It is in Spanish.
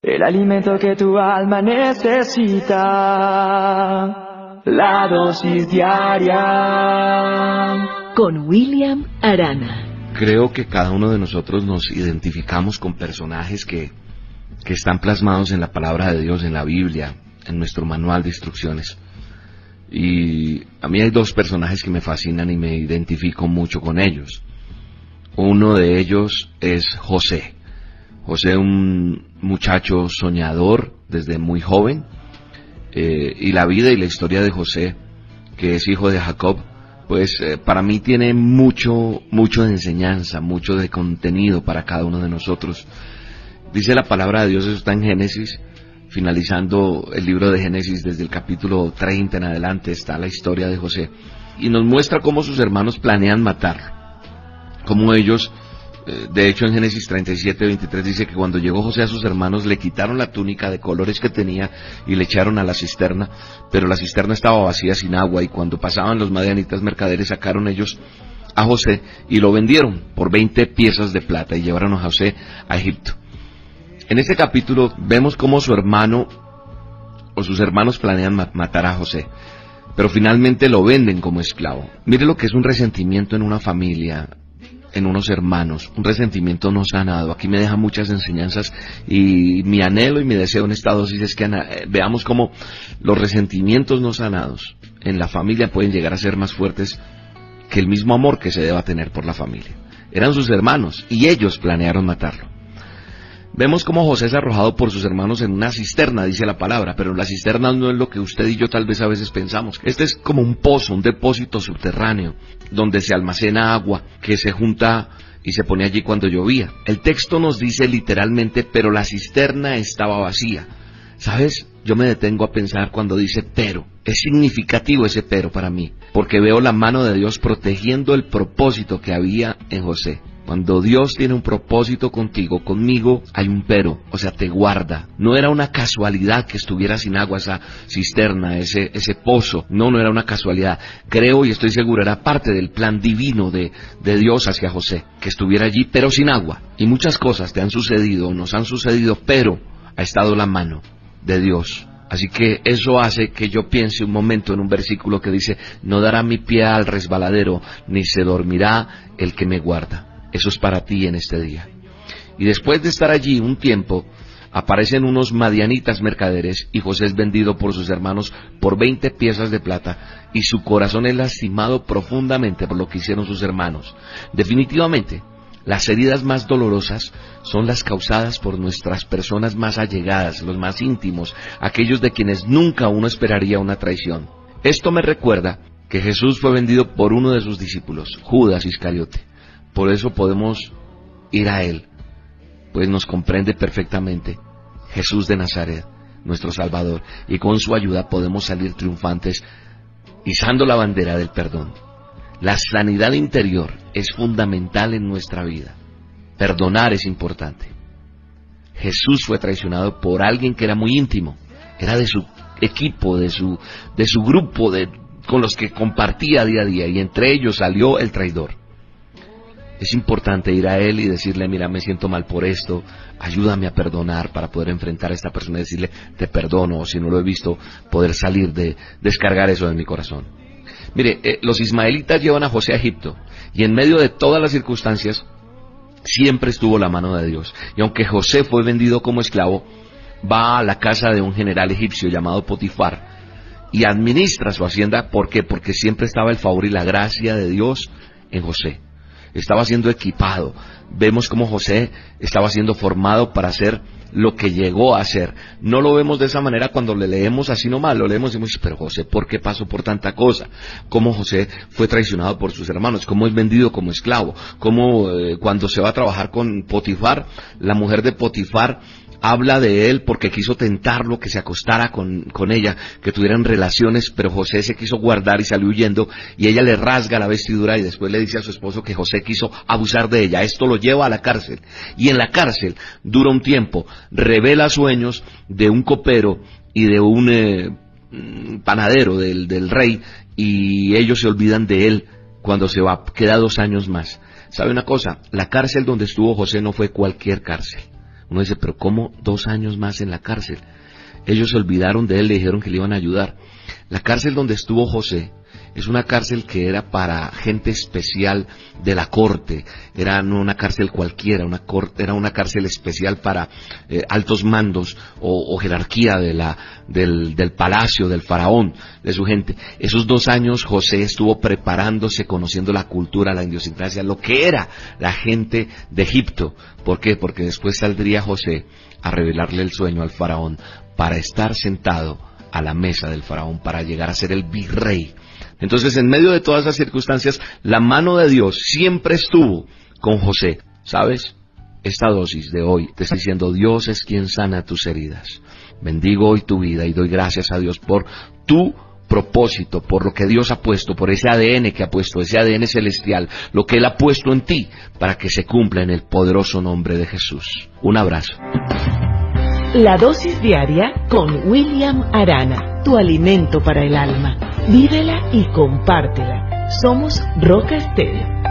El alimento que tu alma necesita, la dosis diaria. Con William Arana. Creo que cada uno de nosotros nos identificamos con personajes que están plasmados en la palabra de Dios, en la Biblia, en nuestro manual de instrucciones. Y a mí hay dos personajes que me fascinan y me identifico mucho con ellos. Uno de ellos es José. José, un muchacho soñador desde muy joven, y la vida y la historia de José, que es hijo de Jacob, pues para mí tiene mucho de enseñanza, mucho de contenido para cada uno de nosotros. Dice la palabra de Dios, eso está en Génesis, finalizando el libro de Génesis, desde el capítulo 30 en adelante está la historia de José, y nos muestra cómo sus hermanos planean matarlo, cómo ellos... De hecho, en Génesis 37:23 dice que cuando llegó José a sus hermanos le quitaron la túnica de colores que tenía y le echaron a la cisterna, pero la cisterna estaba vacía sin agua, y cuando pasaban los madianitas mercaderes sacaron ellos a José y lo vendieron por 20 piezas de plata y llevaron a José a Egipto. En este capítulo vemos cómo su hermano o sus hermanos planean matar a José, pero finalmente lo venden como esclavo. Mire lo que es un resentimiento en una familia, en unos hermanos, un resentimiento no sanado. Aquí me deja muchas enseñanzas, y mi anhelo y mi deseo en esta dosis es que veamos cómo los resentimientos no sanados en la familia pueden llegar a ser más fuertes que el mismo amor que se deba tener por la familia. Eran sus hermanos y ellos planearon matarlo. Vemos cómo José es arrojado por sus hermanos en una cisterna, dice la palabra, pero la cisterna no es lo que usted y yo tal vez a veces pensamos. Este es como un pozo, un depósito subterráneo, donde se almacena agua que se junta y se pone allí cuando llovía. El texto nos dice literalmente, pero la cisterna estaba vacía. ¿Sabes? Yo me detengo a pensar cuando dice pero. Es significativo ese pero para mí, porque veo la mano de Dios protegiendo el propósito que había en José. Cuando Dios tiene un propósito contigo, conmigo, hay un pero, o sea, te guarda. No era una casualidad que estuviera sin agua esa cisterna, ese pozo. No era una casualidad. Creo y estoy seguro, era parte del plan divino de Dios hacia José, que estuviera allí, pero sin agua. Y muchas cosas te han sucedido, nos han sucedido, pero ha estado la mano de Dios. Así que eso hace que yo piense un momento en un versículo que dice, no dará mi pie al resbaladero, ni se dormirá el que me guarda. Eso es para ti en este día. Y después de estar allí un tiempo, aparecen unos madianitas mercaderes, y José es vendido por sus hermanos por 20 piezas de plata, y su corazón es lastimado profundamente por lo que hicieron sus hermanos. Definitivamente, las heridas más dolorosas son las causadas por nuestras personas más allegadas, los más íntimos, aquellos de quienes nunca uno esperaría una traición. Esto me recuerda que Jesús fue vendido por uno de sus discípulos, Judas Iscariote. Por eso podemos ir a Él, pues nos comprende perfectamente. Jesús de Nazaret, nuestro Salvador, y con su ayuda podemos salir triunfantes, izando la bandera del perdón. La sanidad interior es fundamental en nuestra vida. Perdonar es importante. Jesús fue traicionado por alguien que era muy íntimo, era de su equipo, de su grupo, con los que compartía día a día, y entre ellos salió el traidor. Es importante ir a Él y decirle, mira, me siento mal por esto, ayúdame a perdonar, para poder enfrentar a esta persona y decirle, te perdono, o si no lo he visto, poder salir descargar eso de mi corazón. Mire, los ismaelitas llevan a José a Egipto, y en medio de todas las circunstancias, siempre estuvo la mano de Dios. Y aunque José fue vendido como esclavo, va a la casa de un general egipcio llamado Potifar, y administra su hacienda. ¿Por qué? Porque siempre estaba el favor y la gracia de Dios en José. Estaba siendo equipado. Vemos cómo José estaba siendo formado para hacer lo que llegó a hacer. No lo vemos de esa manera cuando le leemos así nomás, lo leemos y decimos, pero José, ¿por qué pasó por tanta cosa? Cómo José fue traicionado por sus hermanos, cómo es vendido como esclavo, cómo cuando se va a trabajar con Potifar, la mujer de Potifar habla de él porque quiso tentarlo, que se acostara con ella, que tuvieran relaciones, pero José se quiso guardar y salió huyendo, y ella le rasga la vestidura y después le dice a su esposo que José quiso abusar de ella. Esto lo lleva a la cárcel, y en la cárcel dura un tiempo, revela sueños de un copero y de un panadero del rey, y ellos se olvidan de él cuando se va, queda 2 años más. ¿Sabe una cosa? La cárcel donde estuvo José no fue cualquier cárcel. Uno dice, pero ¿cómo 2 años más en la cárcel? Ellos se olvidaron de él, le dijeron que le iban a ayudar. La cárcel donde estuvo José es una cárcel que era para gente especial de la corte, era no una cárcel cualquiera, era una cárcel especial para altos mandos o jerarquía del palacio, del faraón, de su gente. Esos 2 años José estuvo preparándose, conociendo la cultura, la idiosincrasia, lo que era la gente de Egipto. ¿Por qué? Porque después saldría José a revelarle el sueño al faraón para estar sentado a la mesa del faraón, para llegar a ser el virrey. Entonces, en medio de todas esas circunstancias, la mano de Dios siempre estuvo con José. ¿Sabes? Esta dosis de hoy te está diciendo, Dios es quien sana tus heridas. Bendigo hoy tu vida y doy gracias a Dios por tu propósito, por lo que Dios ha puesto, por ese ADN que ha puesto, ese ADN celestial, lo que Él ha puesto en ti, para que se cumpla en el poderoso nombre de Jesús. Un abrazo. La dosis diaria con William Arana, tu alimento para el alma. Vívela y compártela. Somos Roca Estéreo.